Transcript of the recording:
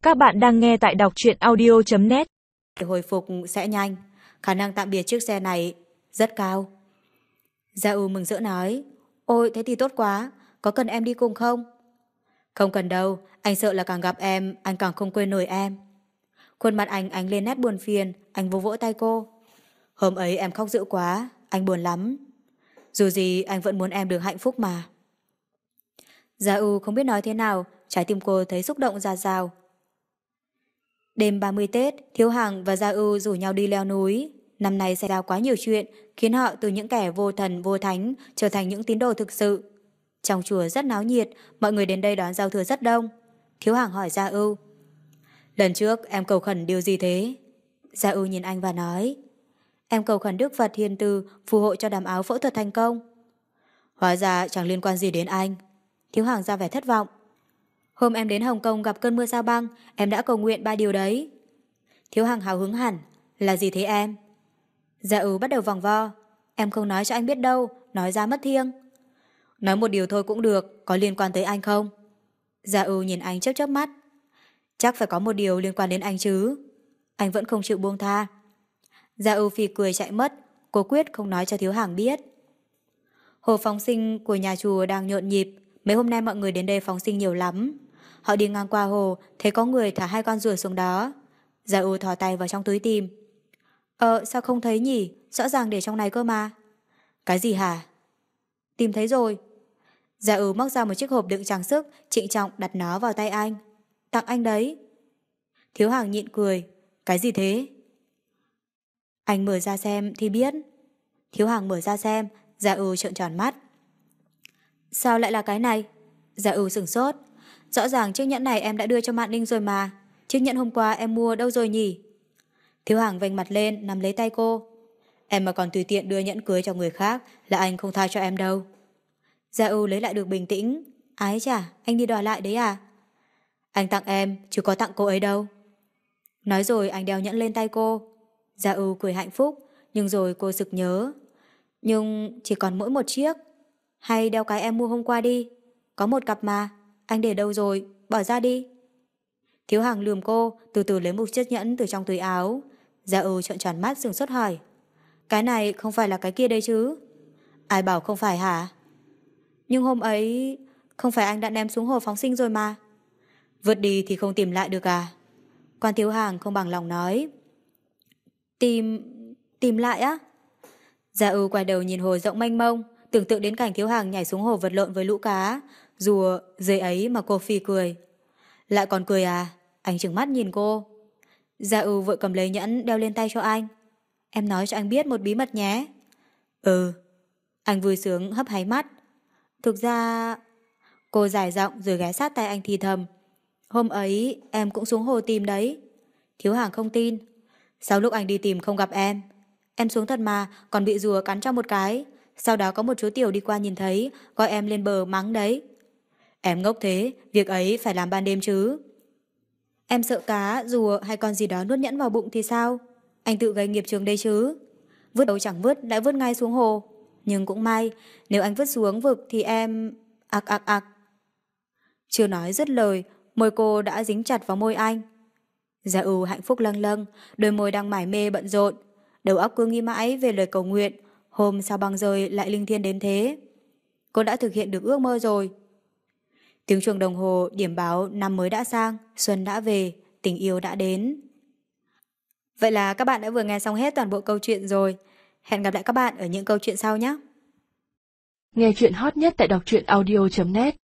Các bạn đang nghe tại đọc truyện audio.net. Hồi phục sẽ nhanh, khả năng tạm biệt chiếc xe này rất cao. Gia U mừng rỡ nói, ôi thế thì tốt quá, có cần em đi cùng không? Không cần đâu, anh sợ là càng gặp em, anh càng không quên nổi em. Khuôn mặt anh ánh lên nét buồn phiền, anh vỗ vỗ tay cô. Hôm ấy em khóc dữ quá, anh buồn lắm. Dù gì anh vẫn muốn em được hạnh phúc mà. Gia U không biết nói thế nào, trái tim cô thấy xúc động ra rào. Đêm 30 Tết, Thiếu Hằng và Gia Ưu rủ nhau đi leo núi. Năm nay xảy ra quá nhiều chuyện, khiến họ từ những kẻ vô thần vô thánh trở thành những tín đồ thực sự. Trong chùa rất náo nhiệt, mọi người đến đây đón giao thừa rất đông. Thiếu Hằng hỏi Gia Ưu, lần trước em cầu khẩn điều gì thế? Gia Ưu nhìn anh và nói, em cầu khẩn Đức Phật hiền từ phù hộ cho đám áo phẫu thuật thành công. Hóa ra chẳng liên quan gì đến anh. Thiếu Hằng ra vẻ thất vọng. Hôm em đến Hồng Kông gặp cơn mưa sao băng, em đã cầu nguyện 3 điều đấy. Thiếu Hằng hào hứng hẳn, là gì thế em? Gia Ưu bắt đầu vòng vo, em không nói cho anh biết đâu, nói ra mất thiêng. Nói một điều thôi cũng được, có liên quan tới anh không? Gia Ưu nhìn anh chớp chớp mắt. Chắc phải có một điều liên quan đến anh chứ. Anh vẫn không chịu buông tha. Gia Ưu phì cười chạy mất, cô quyết không nói cho Thiếu Hằng biết. Hồ phóng sinh của nhà chùa đang nhộn nhịp, mấy hôm nay mọi người đến đây phóng sinh nhiều lắm. Họ đi ngang qua hồ, thấy có người thả 2 con rùa xuống đó. Gia U thò tay vào trong túi tìm. Sao không thấy nhỉ? Rõ ràng để trong này cơ mà. Cái gì hả? Tìm thấy rồi. Gia U móc ra một chiếc hộp đựng trang sức, trịnh trọng đặt nó vào tay anh. Tặng anh đấy. Thiếu Hằng nhịn cười. Cái gì thế? Anh mở ra xem thì biết. Thiếu Hằng mở ra xem, Gia U trợn tròn mắt. Sao lại là cái này? Gia U sửng sốt. Rõ ràng chiếc nhẫn này em đã đưa cho Mạn Ninh rồi mà. Chiếc nhẫn hôm qua em mua đâu rồi nhỉ? Thiếu Hằng vênh mặt lên nắm lấy tay cô. Em mà còn tùy tiện đưa nhẫn cưới cho người khác là anh không tha cho em đâu. Gia U lấy lại được bình tĩnh. Ái chà, anh đi đòi lại đấy à? Anh tặng em chứ có tặng cô ấy đâu. Nói rồi anh đeo nhẫn lên tay cô. Gia U cười hạnh phúc, nhưng rồi cô sực nhớ. Nhưng chỉ còn mỗi một chiếc. Hay đeo cái em mua hôm qua đi. Có một cặp mà. Anh để đâu rồi? Bỏ ra đi. Thiếu Hằng lườm cô, từ từ lấy một chiếc nhẫn từ trong túi áo. Gia U trợn tròn mắt sừng sốt hỏi. Cái này không phải là cái kia đấy chứ? Ai bảo không phải hả? Nhưng hôm ấy không phải anh đã ném xuống hồ phóng sinh rồi mà. Vượt đi thì không tìm lại được à? Quan Thiếu Hằng không bằng lòng nói. Tìm lại á? Gia U quay đầu nhìn hồ rộng mênh mông, tưởng tượng đến cảnh Thiếu Hằng nhảy xuống hồ vật lộn với lũ cá, rùa dưới ấy mà cô phì cười. Lại còn cười à? Anh trừng mắt nhìn cô. Gia U vội cầm lấy nhẫn đeo lên tay cho anh. Em nói cho anh biết một bí mật nhé. Ừ. Anh vui sướng hấp háy mắt. Thực ra... Cô dài giọng rồi ghé sát tay anh thì thầm. Hôm ấy em cũng xuống hồ tìm đấy. Thiếu Hằng không tin. Sau lúc anh đi tìm không gặp em. Em xuống thật mà, còn bị rùa cắn cho một cái. Sau đó có một chú tiểu đi qua nhìn thấy, gọi em lên bờ mắng đấy. Em ngốc thế, việc ấy phải làm ban đêm chứ. Em sợ cá, rùa hay con gì đó nuốt nhẫn vào bụng thì sao? Anh tự gây nghiệp chướng đây chứ. Vứt đâu chẳng vứt, lại vứt ngay xuống hồ. Nhưng cũng may, nếu anh vứt xuống vực thì em... Ặc ặc ặc. Chưa nói dứt lời, môi cô đã dính chặt vào môi anh. Gia U hạnh phúc lâng lâng, đôi môi đang mải mê bận rộn. Đầu óc cứ nghĩ mãi về lời cầu nguyện. Hôm sao băng rơi lại linh thiêng đến thế. Cô đã thực hiện được ước mơ rồi. Tiếng chuông đồng hồ điểm báo năm mới đã sang, xuân đã về, tình yêu đã đến. Vậy là các bạn đã vừa nghe xong hết toàn bộ câu chuyện rồi. Hẹn gặp lại các bạn ở những câu chuyện sau nhé. Nghe chuyện hot nhất tại đọc truyện audio.net